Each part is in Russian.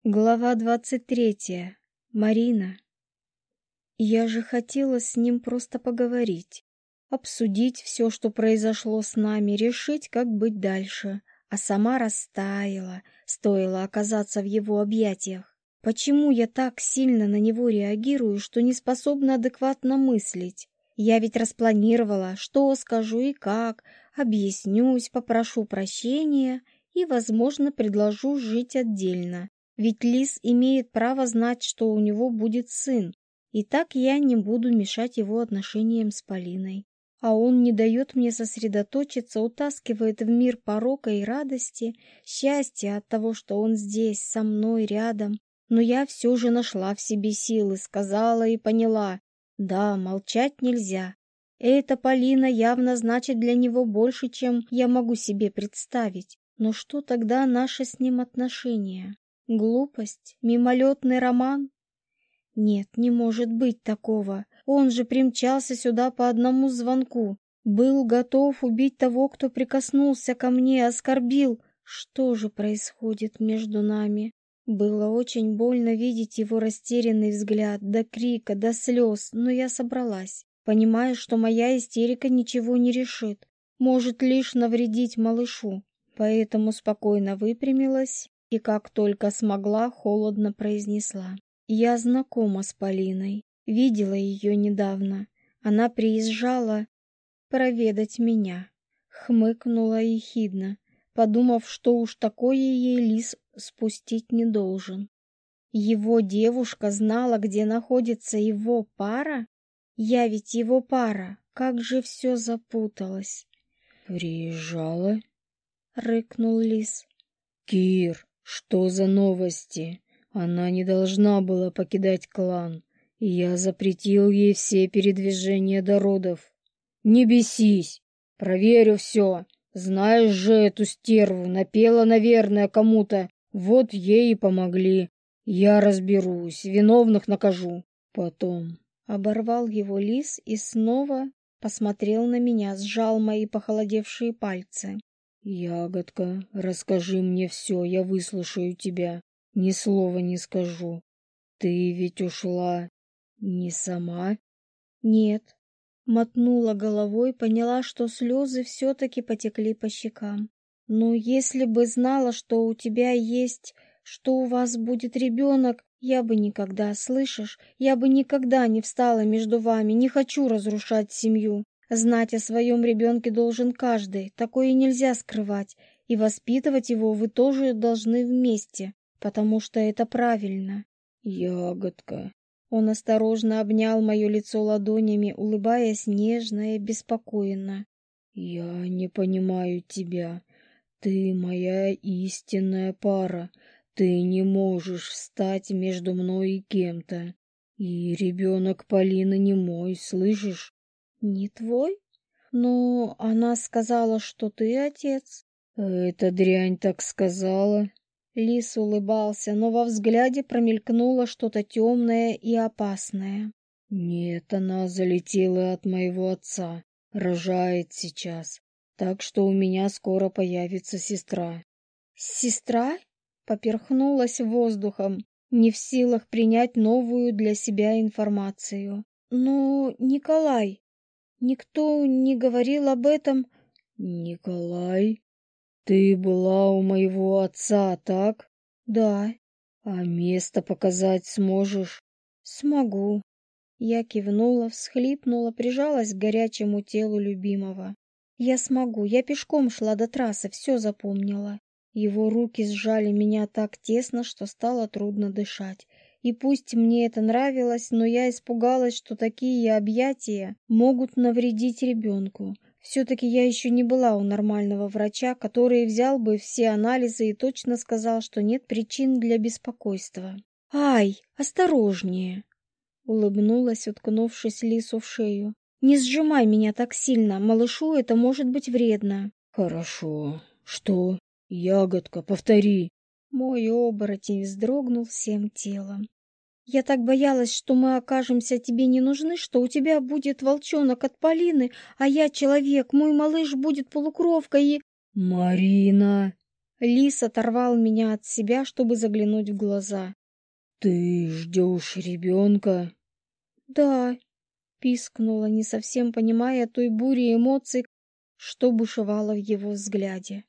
Глава 23. Марина. Я же хотела с ним просто поговорить, обсудить все, что произошло с нами, решить, как быть дальше, а сама растаяла, стоило оказаться в его объятиях. Почему я так сильно на него реагирую, что не способна адекватно мыслить? Я ведь распланировала, что скажу и как, объяснюсь, попрошу прощения и, возможно, предложу жить отдельно. Ведь Лис имеет право знать, что у него будет сын, и так я не буду мешать его отношениям с Полиной. А он не дает мне сосредоточиться, утаскивает в мир порока и радости, счастья от того, что он здесь, со мной, рядом. Но я все же нашла в себе силы, сказала и поняла. Да, молчать нельзя. Эта Полина явно значит для него больше, чем я могу себе представить. Но что тогда наши с ним отношения? Глупость? Мимолетный роман? Нет, не может быть такого. Он же примчался сюда по одному звонку. Был готов убить того, кто прикоснулся ко мне, оскорбил. Что же происходит между нами? Было очень больно видеть его растерянный взгляд, до крика, до слез, но я собралась, понимая, что моя истерика ничего не решит, может лишь навредить малышу. Поэтому спокойно выпрямилась и, как только смогла, холодно произнесла. Я знакома с Полиной, видела ее недавно. Она приезжала проведать меня. Хмыкнула ехидно, подумав, что уж такое ей Лис спустить не должен. Его девушка знала, где находится его пара? Я ведь его пара, как же все запуталось. «Приезжала?» — рыкнул Лис. «Кир, что за новости? Она не должна была покидать клан, и я запретил ей все передвижения до родов. Не бесись, проверю все. Знаешь же эту стерву, напела, наверное, кому-то. Вот ей и помогли. Я разберусь, виновных накажу. Потом». Оборвал его Лис и снова посмотрел на меня, сжал мои похолодевшие пальцы. «Ягодка, расскажи мне все, я выслушаю тебя. Ни слова не скажу. Ты ведь ушла не сама?» «Нет». Мотнула головой, поняла, что слезы все-таки потекли по щекам. «Но если бы знала, что у тебя есть, что у вас будет ребенок, я бы никогда, слышишь, я бы никогда не встала между вами, не хочу разрушать семью. Знать о своем ребенке должен каждый, такое нельзя скрывать, и воспитывать его вы тоже должны вместе, потому что это правильно». «Ягодка». Он осторожно обнял мое лицо ладонями, улыбаясь нежно и беспокойно. «Я не понимаю тебя. Ты моя истинная пара. Ты не можешь встать между мной и кем-то. И ребенок Полины не мой, слышишь?» «Не твой? Но она сказала, что ты отец». «Эта дрянь так сказала». Лис улыбался, но во взгляде промелькнуло что-то темное и опасное. «Нет, она залетела от моего отца. Рожает сейчас. Так что у меня скоро появится сестра». «Сестра?» — поперхнулась воздухом, не в силах принять новую для себя информацию. «Но, Николай, никто не говорил об этом». «Николай, ты была у моего отца, так?» «Да, «А место показать сможешь?» смогу». Я кивнула, всхлипнула, прижалась к горячему телу любимого. «Я смогу, я пешком шла до трассы, все запомнила». Его руки сжали меня так тесно, что стало трудно дышать. И пусть мне это нравилось, но я испугалась, что такие объятия могут навредить ребенку. Все-таки я еще не была у нормального врача, который взял бы все анализы и точно сказал, что нет причин для беспокойства. «Ай, осторожнее!» — улыбнулась, уткнувшись Лису в шею. «Не сжимай меня так сильно, малышу это может быть вредно». «Хорошо. Что? Ягодка, повтори». Мой оборотень вздрогнул всем телом. «Я так боялась, что мы окажемся тебе не нужны, что у тебя будет волчонок от Полины, а я человек, мой малыш будет полукровкой и...» «Марина!» Лис оторвал меня от себя, чтобы заглянуть в глаза. «Ты ждешь ребенка?» «Да», — пискнула, не совсем понимая той бури эмоций, что бушевало в его взгляде.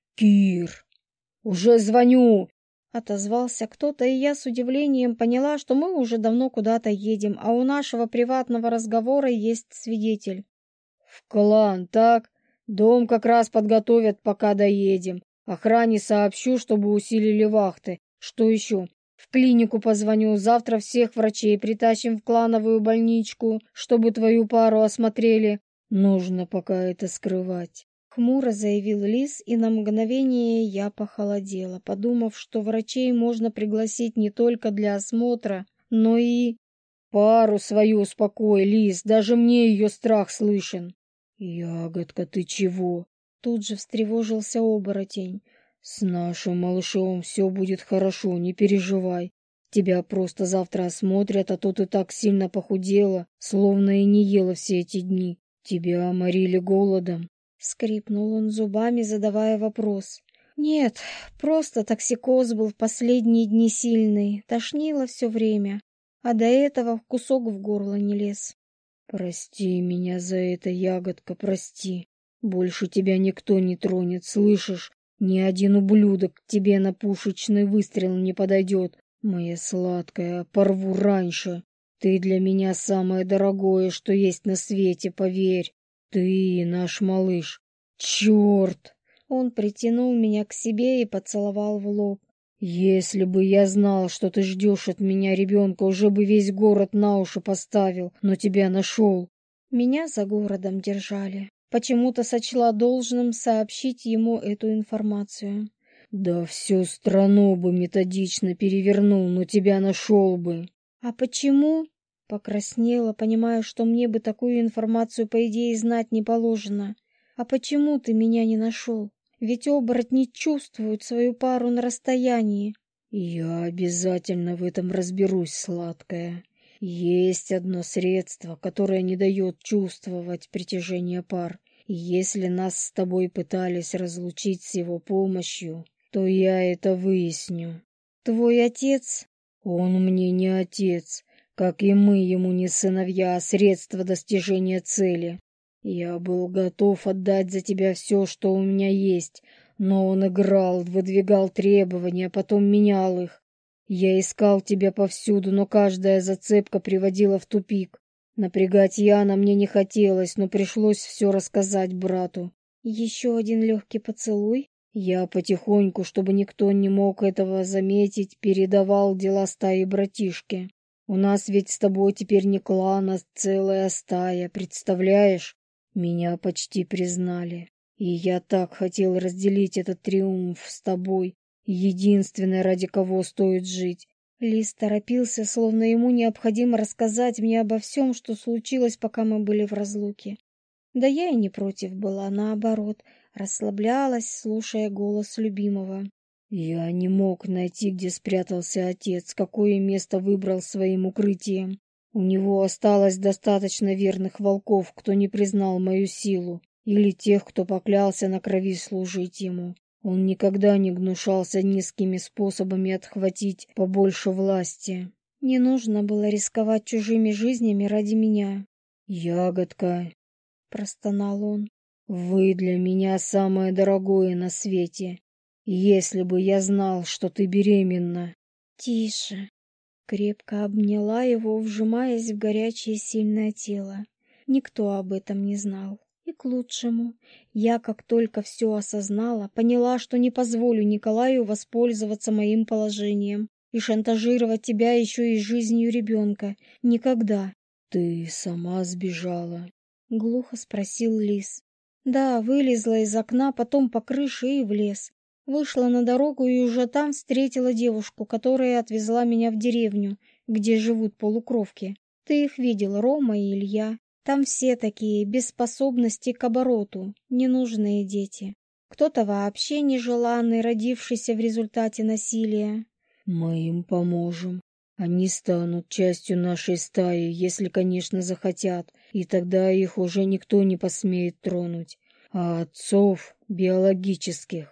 «Кир, уже звоню!» — отозвался кто-то, и я с удивлением поняла, что мы уже давно куда-то едем, а у нашего приватного разговора есть свидетель. «В клан, так? Дом как раз подготовят, пока доедем. Охране сообщу, чтобы усилили вахты. Что еще? В клинику позвоню, завтра всех врачей притащим в клановую больничку, чтобы твою пару осмотрели. Нужно пока это скрывать». Хмуро заявил Лис, и на мгновение я похолодела, подумав, что врачей можно пригласить не только для осмотра, но и... «Пару свою успокой, Лис, даже мне ее страх слышен». «Ягодка, ты чего?» Тут же встревожился оборотень. «С нашим малышом все будет хорошо, не переживай. Тебя просто завтра осмотрят, а то ты так сильно похудела, словно и не ела все эти дни. Тебя морили голодом». Скрипнул он зубами, задавая вопрос. «Нет, просто токсикоз был в последние дни сильный, тошнило все время, а до этого кусок в горло не лез». «Прости меня за это, ягодка, прости. Больше тебя никто не тронет, слышишь? Ни один ублюдок к тебе на пушечный выстрел не подойдет. Моя сладкая, порву раньше. Ты для меня самое дорогое, что есть на свете, поверь. Ты и наш малыш. Черт!» Он притянул меня к себе и поцеловал в лоб. «Если бы я знал, что ты ждешь от меня ребенка, уже бы весь город на уши поставил, но тебя нашел». Меня за городом держали. Почему-то сочла должным сообщить ему эту информацию. «Да всю страну бы методично перевернул, но тебя нашел бы». «А почему?» Покраснела, понимая, что мне бы такую информацию, по идее, знать не положено. «А почему ты меня не нашел? Ведь оборотни чувствуют свою пару на расстоянии». «Я обязательно в этом разберусь, сладкая. Есть одно средство, которое не дает чувствовать притяжение пар. И если нас с тобой пытались разлучить с его помощью, то я это выясню». «Твой отец?» «Он мне не отец, как и мы ему не сыновья, а средство достижения цели. Я был готов отдать за тебя все, что у меня есть, но он играл, выдвигал требования, потом менял их. Я искал тебя повсюду, но каждая зацепка приводила в тупик. Напрягать Яна мне не хотелось, но пришлось все рассказать брату. «Еще один легкий поцелуй?» Я потихоньку, чтобы никто не мог этого заметить, передавал дела стаи братишки. У нас ведь с тобой теперь не клан, а целая стая, представляешь? Меня почти признали. И я так хотел разделить этот триумф с тобой, единственное, ради кого стоит жить. Лис торопился, словно ему необходимо рассказать мне обо всем, что случилось, пока мы были в разлуке. Да я и не против была, наоборот, расслаблялась, слушая голос любимого. Я не мог найти, где спрятался отец, какое место выбрал своим укрытием. У него осталось достаточно верных волков, кто не признал мою силу, или тех, кто поклялся на крови служить ему. Он никогда не гнушался низкими способами отхватить побольше власти. Не нужно было рисковать чужими жизнями ради меня. «Ягодка», — простонал он, — «вы для меня самое дорогое на свете. Если бы я знал, что ты беременна...» «Тише!» Крепко обняла его, вжимаясь в горячее сильное тело. Никто об этом не знал. И к лучшему. Я, как только все осознала, поняла, что не позволю Николаю воспользоваться моим положением и шантажировать тебя еще и жизнью ребенка. Никогда. «Ты сама сбежала?» — глухо спросил Лис. «Да, вылезла из окна, потом по крыше и в лес. Вышла на дорогу и уже там встретила девушку, которая отвезла меня в деревню, где живут полукровки. Ты их видел, Рома и Илья. Там все такие, без способности к обороту, ненужные дети. Кто-то вообще нежеланный, родившийся в результате насилия». «Мы им поможем. Они станут частью нашей стаи, если, конечно, захотят, и тогда их уже никто не посмеет тронуть. А отцов, биологических,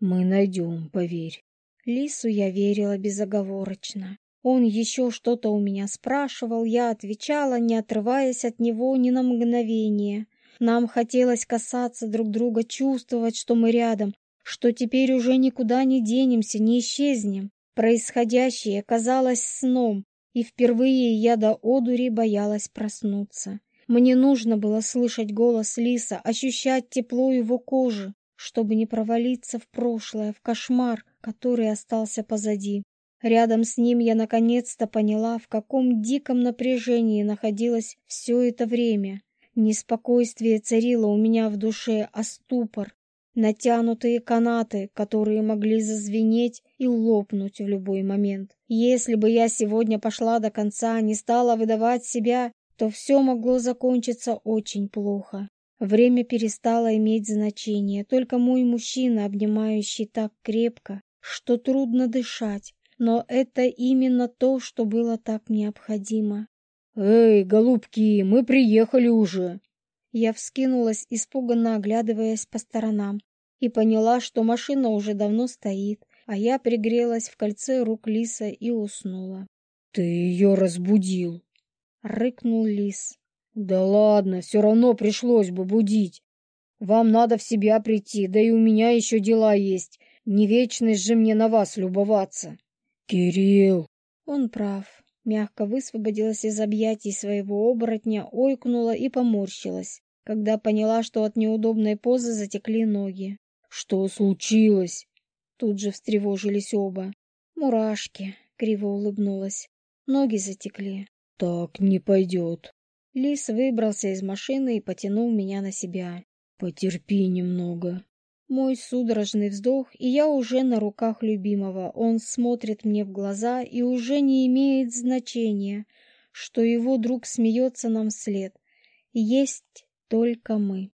Мы найдем, поверь. Лису я верила безоговорочно. Он еще что-то у меня спрашивал, я отвечала, не отрываясь от него ни на мгновение. Нам хотелось касаться друг друга, чувствовать, что мы рядом, что теперь уже никуда не денемся, не исчезнем. Происходящее казалось сном, и впервые я до одури боялась проснуться. Мне нужно было слышать голос Лиса, ощущать тепло его кожи, чтобы не провалиться в прошлое, в кошмар, который остался позади. Рядом с ним я наконец-то поняла, в каком диком напряжении находилась все это время. Не спокойствие царило у меня в душе, а ступор. Натянутые канаты, которые могли зазвенеть и лопнуть в любой момент. Если бы я сегодня пошла до конца, не стала выдавать себя, то все могло закончиться очень плохо. Время перестало иметь значение, только мой мужчина, обнимающий так крепко, что трудно дышать. Но это именно то, что было так необходимо. «Эй, голубки, мы приехали уже!» Я вскинулась, испуганно оглядываясь по сторонам, и поняла, что машина уже давно стоит, а я пригрелась в кольце рук Лиса и уснула. «Ты ее разбудил!» — рыкнул Лис. «Да ладно, все равно пришлось бы будить. Вам надо в себя прийти, да и у меня еще дела есть. Не вечность же мне на вас любоваться!» «Кирилл!» Он прав. Мягко высвободилась из объятий своего оборотня, ойкнула и поморщилась, когда поняла, что от неудобной позы затекли ноги. «Что случилось?» Тут же встревожились оба. «Мурашки», — криво улыбнулась. Ноги затекли. «Так не пойдет». Лис выбрался из машины и потянул меня на себя. «Потерпи немного». Мой судорожный вздох, и я уже на руках любимого. Он смотрит мне в глаза, и уже не имеет значения, что его друг смеется нам вслед. Есть только мы.